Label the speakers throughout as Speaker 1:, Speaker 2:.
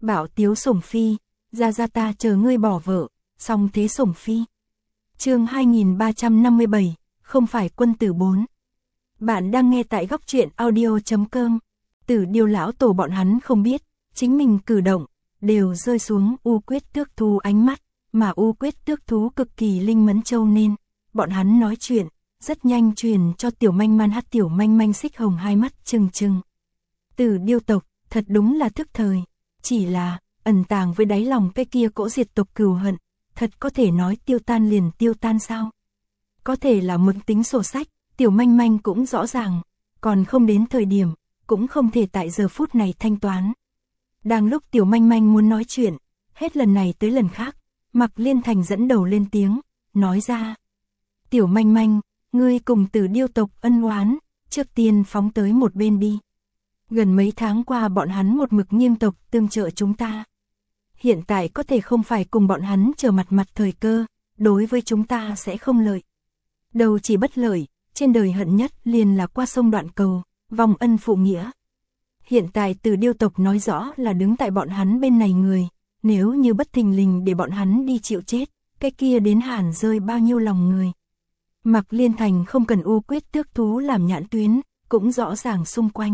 Speaker 1: Bảo Tiếu Sủng Phi, ra ta chờ ngươi bỏ vợ, xong thế Sủng Phi. Chương 2357, không phải quân tử 4. Bạn đang nghe tại góc truyện audio.com. Tử Điêu lão tổ bọn hắn không biết, chính mình cử động đều rơi xuống U Quyết Tước Thú ánh mắt, mà U Quyết Tước Thú cực kỳ linh mẫn châu nên bọn hắn nói chuyện rất nhanh truyền cho Tiểu Manh Man. Tiểu Manh Man xích hồng hai mắt trừng trừng. Tử Điêu tộc thật đúng là thức thời, chỉ là ẩn tàng với đáy lòng cái kia cỗ diệt tộc cừu hận, thật có thể nói tiêu tan liền tiêu tan sao? Có thể là mực tính sổ sách, Tiểu Manh Man cũng rõ ràng, còn không đến thời điểm, cũng không thể tại giờ phút này thanh toán. Đang lúc Tiểu Manh Man muốn nói chuyện, hết lần này tới lần khác, Mạc Liên Thành dẫn đầu lên tiếng, nói ra. Tiểu Manh Man, ngươi cùng Tử Điêu tộc ân oán, trước tiên phóng tới một bên đi. Gần mấy tháng qua bọn hắn một mực nghiêm tộc tương trợ chúng ta. Hiện tại có thể không phải cùng bọn hắn chờ mặt thời cơ, đối với chúng ta sẽ không lợi. Đầu chỉ bất lợi, trên đời hận nhất liền là qua sông đoạn cầu, vòng ân phụ nghĩa. Hiện tại Tử Điêu tộc nói rõ là đứng tại bọn hắn bên này người, nếu như bất thình lình để bọn hắn đi chịu chết, cái kia đến hàn rơi bao nhiêu lòng người. Mạc Liên Thành không cần U Quyết Tước Thú làm nhãn tuyến, cũng rõ ràng xung quanh.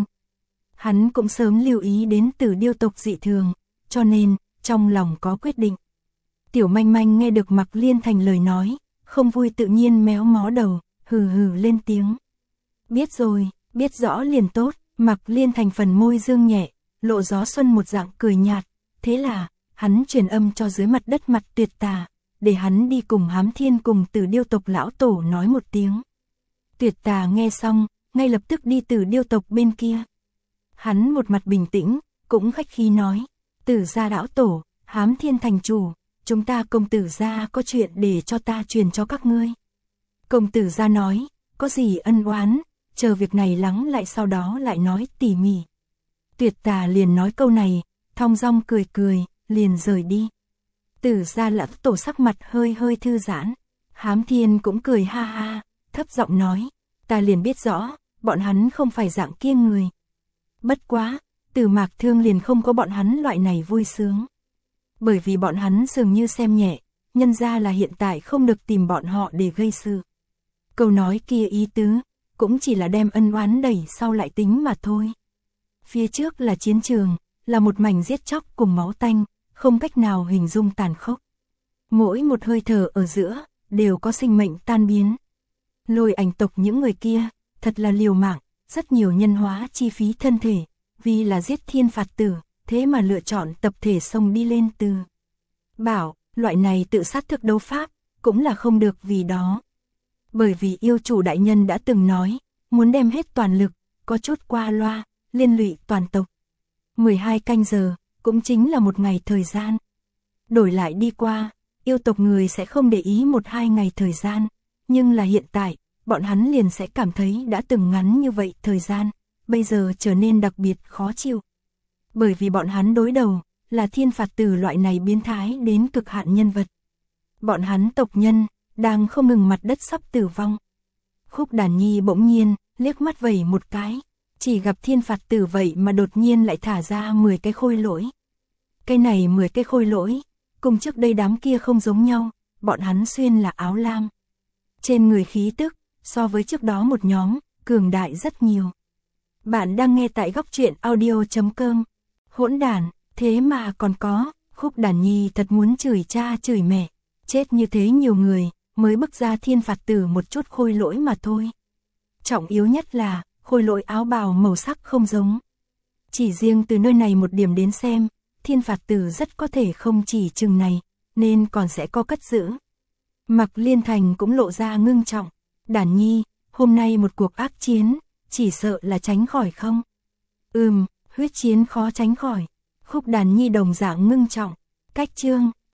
Speaker 1: Hắn cũng sớm lưu ý đến Tử Điêu tộc dị thường, cho nên trong lòng có quyết định. Tiểu Manh Man nghe được Mạc Liên Thành lời nói, không vui tự nhiên méo mó đầu, hừ hừ lên tiếng. Biết rồi, biết rõ liền tốt. Mạc Liên Thành phần môi dương nhẹ, lộ gió xuân một dạng cười nhạt, thế là hắn truyền âm cho dưới mặt đất Mặt Tuyệt Tà, để hắn đi cùng Hám Thiên cùng Tử Điêu tộc lão tổ nói một tiếng. Tuyệt Tà nghe xong, ngay lập tức đi Tử Điêu tộc bên kia. Hắn một mặt bình tĩnh, cũng khách khí nói, Tử gia lão tổ, Hám Thiên thành chủ, chúng ta công tử gia có chuyện để cho ta truyền cho các ngươi. Công tử gia nói, có gì ân oán, chờ việc này lắng lại sau đó lại nói tỉ mỉ. Tuyệt Tà liền nói câu này, thong dong cười cười, liền rời đi. Tử gia lão tổ sắc mặt hơi thư giãn, Hám Thiên cũng cười ha ha, thấp giọng nói, ta liền biết rõ, bọn hắn không phải dạng kia người. Bất quá, Tử Mạc Thương liền không có bọn hắn loại này vui sướng. Bởi vì bọn hắn dường như xem nhẹ, nhân ra là hiện tại không được tìm bọn họ để gây sự. Câu nói kia ý tứ, cũng chỉ là đem ân oán đẩy sau lại tính mà thôi. Phía trước là chiến trường, là một mảnh giết chóc cùng máu tanh, không cách nào hình dung tàn khốc. Mỗi một hơi thở ở giữa, đều có sinh mệnh tan biến. Lôi Ảnh tộc những người kia, thật là liều mạng, rất nhiều nhân hóa chi phí thân thể, vì là giết thiên phạt tử, thế mà lựa chọn tập thể xông đi lên từ. Bảo, loại này tự sát thực đấu pháp, cũng là không được vì đó. Bởi vì yêu chủ đại nhân đã từng nói, muốn đem hết toàn lực, có chút qua loa, liên lụy toàn tộc. 12 canh giờ, cũng chính là một ngày thời gian. Đổi lại đi qua, yêu tộc người sẽ không để ý 1-2 ngày thời gian, nhưng là hiện tại, bọn hắn liền sẽ cảm thấy đã từng ngắn như vậy thời gian, bây giờ trở nên đặc biệt khó chịu. Bởi vì bọn hắn đối đầu, là thiên phạt tử loại này biến thái đến cực hạn nhân vật. Bọn hắn tộc nhân, đang không ngừng mặt đất sắp tử vong. Khúc Đàn Nhi bỗng nhiên, liếc mắt vẩy một cái, chỉ gặp thiên phạt tử vậy mà đột nhiên lại thả ra 10 cái khôi lỗi. Cái này 10 cái khôi lỗi, cùng trước đây đám kia không giống nhau, bọn hắn xuyên là áo lam. Trên người khí tức, so với trước đó một nhóm, cường đại rất nhiều. Bạn đang nghe tại góc truyện audio.com. Hỗn đản, thế mà còn có, Khúc Đàn Nhi thật muốn chửi cha chửi mẹ, chết như thế nhiều người, mới bức ra thiên phạt tử một chút khôi lỗi mà thôi. Trọng yếu nhất là, khôi lỗi áo bào màu sắc không giống. Chỉ riêng từ nơi này một điểm đến xem, thiên phạt tử rất có thể không chỉ chừng này, nên còn sẽ có cất giữ. Mạc Liên Thành cũng lộ ra ngưng trọng, Đàn Nhi, hôm nay một cuộc ác chiến, chỉ sợ là tránh khỏi không? Huyết chiến khó tránh khỏi. Khúc Đàn Nhi đồng dạng ngưng trọng, cách chương.